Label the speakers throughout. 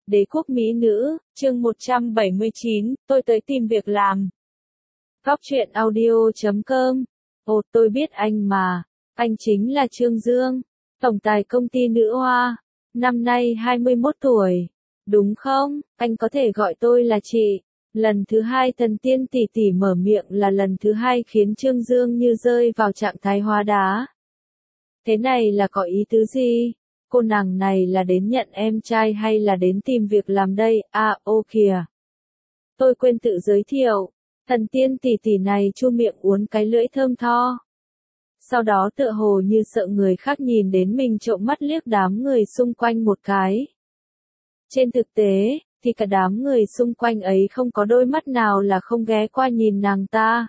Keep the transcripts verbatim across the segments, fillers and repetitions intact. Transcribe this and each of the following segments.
Speaker 1: Đế quốc mỹ nữ, chương một trăm bảy mươi chín, tôi tới tìm việc làm. Góc truyện audio chấm com. Ồ, tôi biết anh mà. Anh chính là Trương Dương, tổng tài công ty Nữ Hoa. Năm nay hai mươi mốt tuổi. Đúng không? Anh có thể gọi tôi là chị. Lần thứ hai thần tiên tỷ tỷ mở miệng là lần thứ hai khiến Trương Dương như rơi vào trạng thái hóa đá. Thế này là có ý tứ gì? Cô nàng này là đến nhận em trai hay là đến tìm việc làm đây? À, ô kìa. Tôi quên tự giới thiệu. Thần tiên tỷ tỷ này chu miệng uốn cái lưỡi thơm tho. Sau đó tựa hồ như sợ người khác nhìn đến mình trộm mắt liếc đám người xung quanh một cái. Trên thực tế, thì cả đám người xung quanh ấy không có đôi mắt nào là không ghé qua nhìn nàng ta.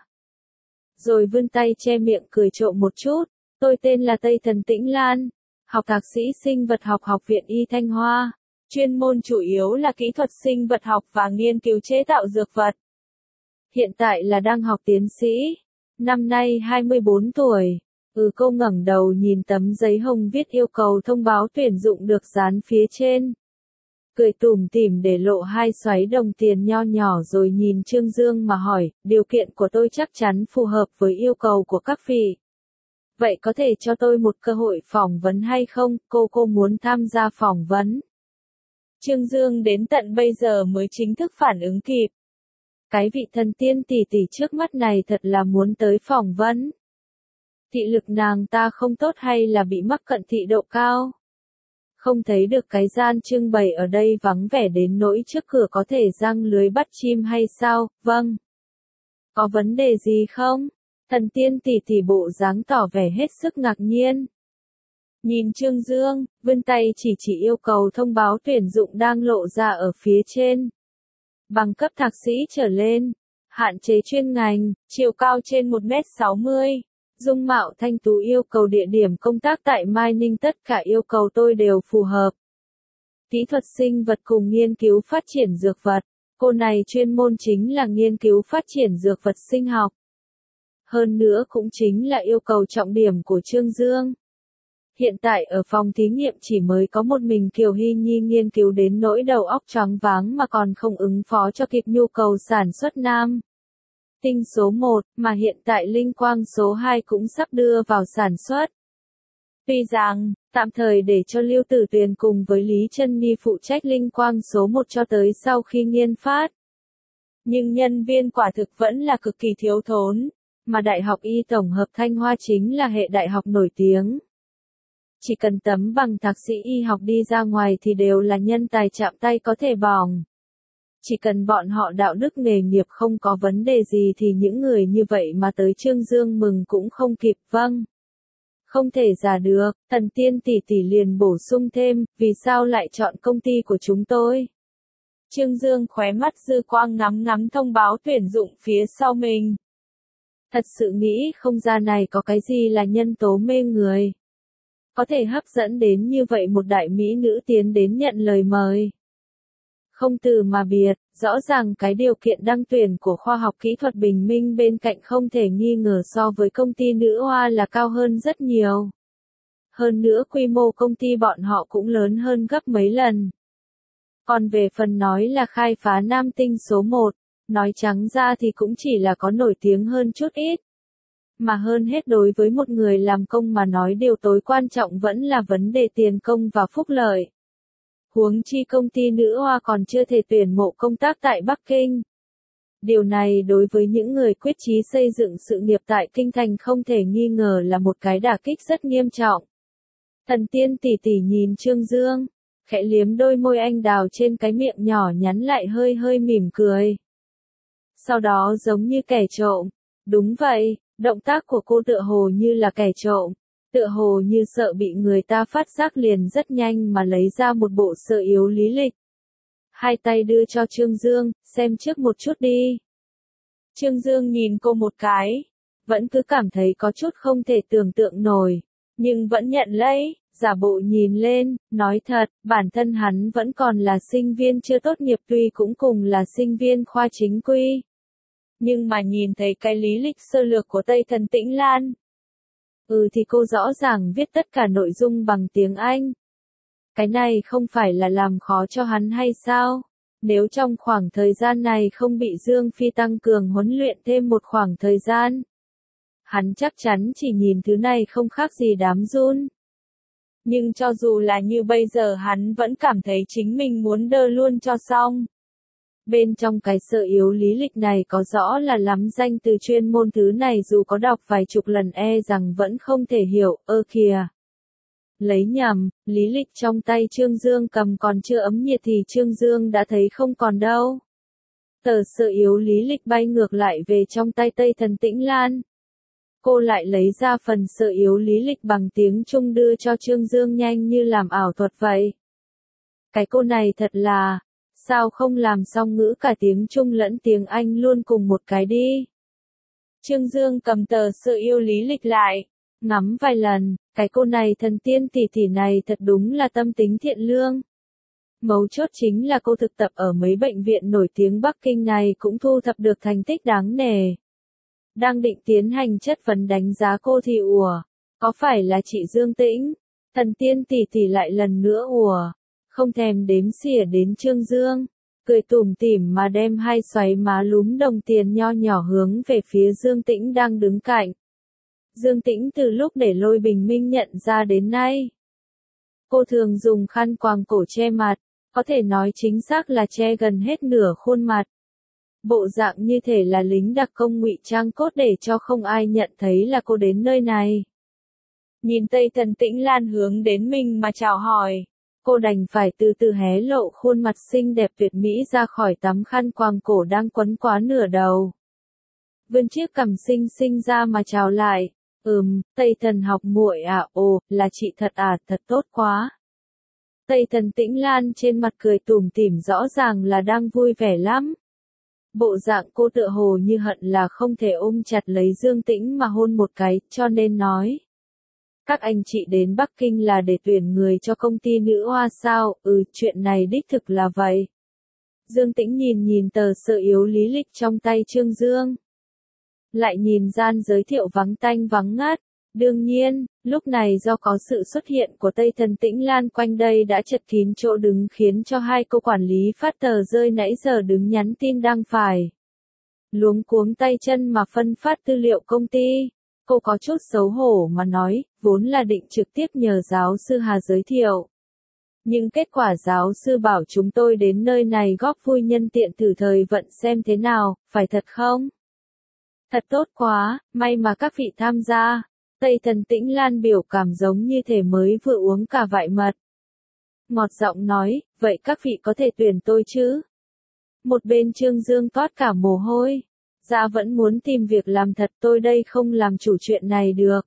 Speaker 1: Rồi vươn tay che miệng cười trộm một chút. Tôi tên là Tây Thần Tĩnh Lan, học thạc sĩ sinh vật học Học viện Y Thanh Hoa, chuyên môn chủ yếu là kỹ thuật sinh vật học và nghiên cứu chế tạo dược vật. Hiện tại là đang học tiến sĩ, năm nay hai mươi bốn tuổi. Ừ, cô ngẩng đầu nhìn tấm giấy hồng viết yêu cầu thông báo tuyển dụng được dán phía trên. Cười tủm tỉm để lộ hai xoáy đồng tiền nho nhỏ rồi nhìn Trương Dương mà hỏi, điều kiện của tôi chắc chắn phù hợp với yêu cầu của các vị. Vậy có thể cho tôi một cơ hội phỏng vấn hay không? Cô cô muốn tham gia phỏng vấn. Trương Dương đến tận bây giờ mới chính thức phản ứng kịp. Cái vị thần tiên tỷ tỷ trước mắt này thật là muốn tới phỏng vấn. Thị lực nàng ta không tốt hay là bị mắc cận thị độ cao? Không thấy được cái gian trưng bày ở đây vắng vẻ đến nỗi trước cửa có thể giăng lưới bắt chim hay sao? Vâng. Có vấn đề gì không? Thần tiên tỷ tỷ bộ dáng tỏ vẻ hết sức ngạc nhiên. Nhìn Trương Dương, vươn tay chỉ chỉ yêu cầu thông báo tuyển dụng đang lộ ra ở phía trên. Bằng cấp thạc sĩ trở lên, hạn chế chuyên ngành, chiều cao trên một mét sáu mươi, dung mạo thanh tú, yêu cầu địa điểm công tác tại Mai Ninh, tất cả yêu cầu tôi đều phù hợp. Kỹ thuật sinh vật cùng nghiên cứu phát triển dược vật, cô này chuyên môn chính là nghiên cứu phát triển dược vật sinh học. Hơn nữa cũng chính là yêu cầu trọng điểm của Trương Dương. Hiện tại ở phòng thí nghiệm chỉ mới có một mình Kiều Hy Nhi nghiên cứu đến nỗi đầu óc choáng váng mà còn không ứng phó cho kịp nhu cầu sản xuất nam tinh số một, mà hiện tại linh quang số hai cũng sắp đưa vào sản xuất. Tuy rằng, tạm thời để cho Lưu Tử Tuyền cùng với Lý Trân Nhi phụ trách linh quang số một cho tới sau khi nghiên phát. Nhưng nhân viên quả thực vẫn là cực kỳ thiếu thốn. Mà Đại học Y Tổng hợp Thanh Hoa chính là hệ đại học nổi tiếng. Chỉ cần tấm bằng thạc sĩ y học đi ra ngoài thì đều là nhân tài chạm tay có thể bỏng. Chỉ cần bọn họ đạo đức nghề nghiệp không có vấn đề gì thì những người như vậy mà tới Trương Dương mừng cũng không kịp. Vâng. Không thể giả được, thần tiên tỷ tỷ liền bổ sung thêm, vì sao lại chọn công ty của chúng tôi? Trương Dương khóe mắt dư quang ngắm ngắm thông báo tuyển dụng phía sau mình. Thật sự nghĩ không ra này có cái gì là nhân tố mê người. Có thể hấp dẫn đến như vậy một đại mỹ nữ tiến đến nhận lời mời. Không từ mà biệt, rõ ràng cái điều kiện đăng tuyển của khoa học kỹ thuật Bình Minh bên cạnh không thể nghi ngờ so với công ty Nữ Hoa là cao hơn rất nhiều. Hơn nữa quy mô công ty bọn họ cũng lớn hơn gấp mấy lần. Còn về phần nói là khai phá nam tinh số một. Nói trắng ra thì cũng chỉ là có nổi tiếng hơn chút ít. Mà hơn hết đối với một người làm công mà nói điều tối quan trọng vẫn là vấn đề tiền công và phúc lợi. Huống chi công ty Nữ Hoa còn chưa thể tuyển mộ công tác tại Bắc Kinh. Điều này đối với những người quyết chí xây dựng sự nghiệp tại Kinh Thành không thể nghi ngờ là một cái đả kích rất nghiêm trọng. Thần tiên tỷ tỷ nhìn Trương Dương, khẽ liếm đôi môi anh đào trên cái miệng nhỏ nhắn lại hơi hơi mỉm cười. Sau đó giống như kẻ trộm. Đúng vậy, động tác của cô tựa hồ như là kẻ trộm. Tựa hồ như sợ bị người ta phát giác liền rất nhanh mà lấy ra một bộ sơ yếu lý lịch. Hai tay đưa cho Trương Dương, xem trước một chút đi. Trương Dương nhìn cô một cái. Vẫn cứ cảm thấy có chút không thể tưởng tượng nổi. Nhưng vẫn nhận lấy, giả bộ nhìn lên, nói thật, bản thân hắn vẫn còn là sinh viên chưa tốt nghiệp tuy cũng cùng là sinh viên khoa chính quy. Nhưng mà nhìn thấy cái lý lịch sơ lược của Tây Thần Tĩnh Lan. Ừ thì cô rõ ràng viết tất cả nội dung bằng tiếng Anh. Cái này không phải là làm khó cho hắn hay sao? Nếu trong khoảng thời gian này không bị Dương Phi tăng cường huấn luyện thêm một khoảng thời gian, hắn chắc chắn chỉ nhìn thứ này không khác gì đám giun. Nhưng cho dù là như bây giờ hắn vẫn cảm thấy chính mình muốn đơ luôn cho xong. Bên trong cái sơ yếu lý lịch này có rõ là lắm danh từ chuyên môn thứ này dù có đọc vài chục lần e rằng vẫn không thể hiểu, ơ kìa. Lấy nhầm, lý lịch trong tay Trương Dương cầm còn chưa ấm nhiệt thì Trương Dương đã thấy không còn đâu. Tờ sơ yếu lý lịch bay ngược lại về trong tay Tây Thần Tĩnh Lan. Cô lại lấy ra phần sơ yếu lý lịch bằng tiếng Trung đưa cho Trương Dương nhanh như làm ảo thuật vậy. Cái cô này thật là, sao không làm song ngữ cả tiếng Trung lẫn tiếng Anh luôn cùng một cái đi. Trương Dương cầm tờ sơ yếu lý lịch lại, ngắm vài lần, cái cô này thần tiên tỷ tỷ này thật đúng là tâm tính thiện lương. Mấu chốt chính là cô thực tập ở mấy bệnh viện nổi tiếng Bắc Kinh này cũng thu thập được thành tích đáng nể. Đang định tiến hành chất vấn đánh giá cô thì ủa, có phải là chị Dương Tĩnh? Thần tiên tỷ tỷ lại lần nữa ủa, không thèm đếm xỉa đến Trương Dương, cười tủm tỉm mà đem hai xoáy má lúm đồng tiền nho nhỏ hướng về phía Dương Tĩnh đang đứng cạnh. Dương Tĩnh từ lúc để Lôi Bình Minh nhận ra đến nay, cô thường dùng khăn quàng cổ che mặt, có thể nói chính xác là che gần hết nửa khuôn mặt. Bộ dạng như thể là lính đặc công ngụy trang cốt để cho không ai nhận thấy là cô đến nơi này. Nhìn Tây Thần Tĩnh Lan hướng đến mình mà chào hỏi, cô đành phải từ từ hé lộ khuôn mặt xinh đẹp tuyệt mỹ ra khỏi tấm khăn quàng cổ đang quấn quá nửa đầu. Vươn chiếc cằm xinh xinh ra mà chào lại, ừm, Tây Thần học muội à, ồ, là chị thật à, thật tốt quá. Tây Thần Tĩnh Lan trên mặt cười tủm tỉm rõ ràng là đang vui vẻ lắm. Bộ dạng cô tựa hồ như hận là không thể ôm chặt lấy Dương Tĩnh mà hôn một cái, cho nên nói. Các anh chị đến Bắc Kinh là để tuyển người cho công ty nữ hoa sao, ừ, chuyện này đích thực là vậy. Dương Tĩnh nhìn nhìn tờ sơ yếu lý lịch trong tay Trương Dương. Lại nhìn gian giới thiệu vắng tanh vắng ngắt. Đương nhiên, lúc này do có sự xuất hiện của Tây Thần Tĩnh Lan quanh đây đã chật kín chỗ đứng khiến cho hai cô quản lý phát tờ rơi nãy giờ đứng nhắn tin đang phải luống cuống tay chân mà phân phát tư liệu công ty. Cô có chút xấu hổ mà nói, vốn là định trực tiếp nhờ giáo sư Hà giới thiệu. Nhưng kết quả giáo sư bảo chúng tôi đến nơi này góp vui nhân tiện thử thời vận xem thế nào, phải thật không? Thật tốt quá, may mà các vị tham gia. Tây Thần Tĩnh Lan biểu cảm giống như thể mới vừa uống cả vại mật. Ngọt giọng nói, vậy các vị có thể tuyển tôi chứ? Một bên Trương Dương toát cả mồ hôi. Dạ vẫn muốn tìm việc làm thật, tôi đây không làm chủ chuyện này được.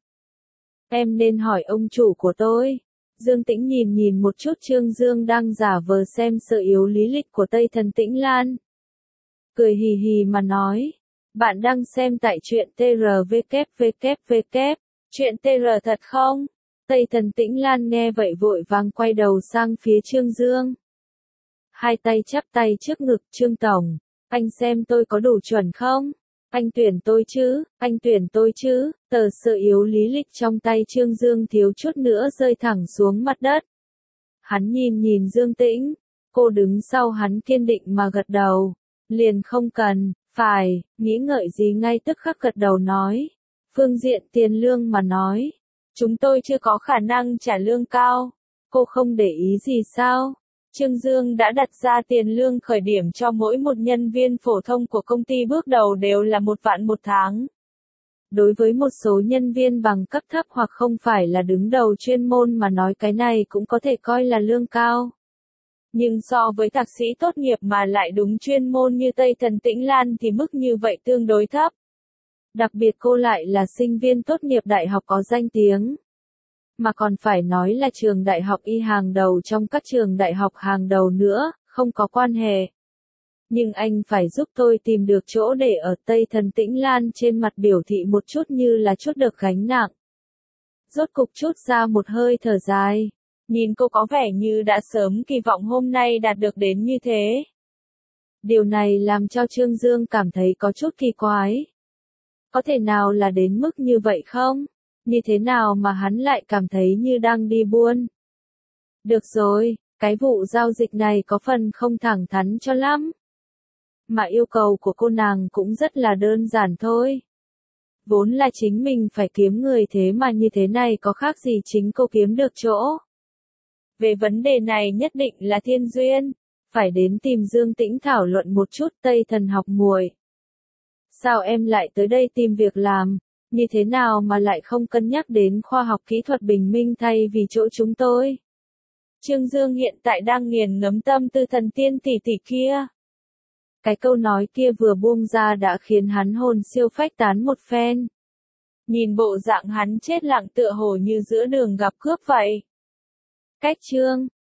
Speaker 1: Em nên hỏi ông chủ của tôi. Dương Tĩnh nhìn nhìn một chút Trương Dương đang giả vờ xem sơ yếu lý lịch của Tây Thần Tĩnh Lan. Cười hì hì mà nói. Bạn đang xem tại truyện tê rờ vê kép vê kép vê kép. Chuyện tê rờ thật không? Tây Thần Tĩnh Lan nghe vậy vội vàng quay đầu sang phía Trương Dương. Hai tay chắp tay trước ngực, Trương Tổng, anh xem tôi có đủ chuẩn không? Anh tuyển tôi chứ, anh tuyển tôi chứ, tờ sơ yếu lý lịch trong tay Trương Dương thiếu chút nữa rơi thẳng xuống mặt đất. Hắn nhìn nhìn Dương Tĩnh, cô đứng sau hắn kiên định mà gật đầu, liền không cần, phải, nghĩ ngợi gì ngay tức khắc gật đầu nói. Phương diện tiền lương mà nói, chúng tôi chưa có khả năng trả lương cao, cô không để ý gì sao? Trương Dương đã đặt ra tiền lương khởi điểm cho mỗi một nhân viên phổ thông của công ty bước đầu đều là một vạn một tháng. Đối với một số nhân viên bằng cấp thấp hoặc không phải là đứng đầu chuyên môn mà nói cái này cũng có thể coi là lương cao. Nhưng so với thạc sĩ tốt nghiệp mà lại đúng chuyên môn như Tây Thần Tĩnh Lan thì mức như vậy tương đối thấp. Đặc biệt cô lại là sinh viên tốt nghiệp đại học có danh tiếng. Mà còn phải nói là trường đại học y hàng đầu trong các trường đại học hàng đầu nữa, không có quan hệ. Nhưng anh phải giúp tôi tìm được chỗ để ở. Tây Thần Tĩnh Lan trên mặt biểu thị một chút như là chút được gánh nặng. Rốt cục chút ra một hơi thở dài. Nhìn cô có vẻ như đã sớm kỳ vọng hôm nay đạt được đến như thế. Điều này làm cho Trương Dương cảm thấy có chút kỳ quái. Có thể nào là đến mức như vậy không? Như thế nào mà hắn lại cảm thấy như đang đi buôn? Được rồi, cái vụ giao dịch này có phần không thẳng thắn cho lắm. Mà yêu cầu của cô nàng cũng rất là đơn giản thôi. Vốn là chính mình phải kiếm người thế mà như thế này có khác gì chính cô kiếm được chỗ. Về vấn đề này nhất định là thiên duyên, phải đến tìm Dương Tĩnh thảo luận một chút. Tây Thần học muội. Sao em lại tới đây tìm việc làm, như thế nào mà lại không cân nhắc đến khoa học kỹ thuật bình minh thay vì chỗ chúng tôi? Trương Dương hiện tại đang nghiền ngẫm tâm tư thần tiên tỷ tỷ kia. Cái câu nói kia vừa buông ra đã khiến hắn hồn siêu phách tán một phen. Nhìn bộ dạng hắn chết lặng tựa hồ như giữa đường gặp cướp vậy. Cách Trương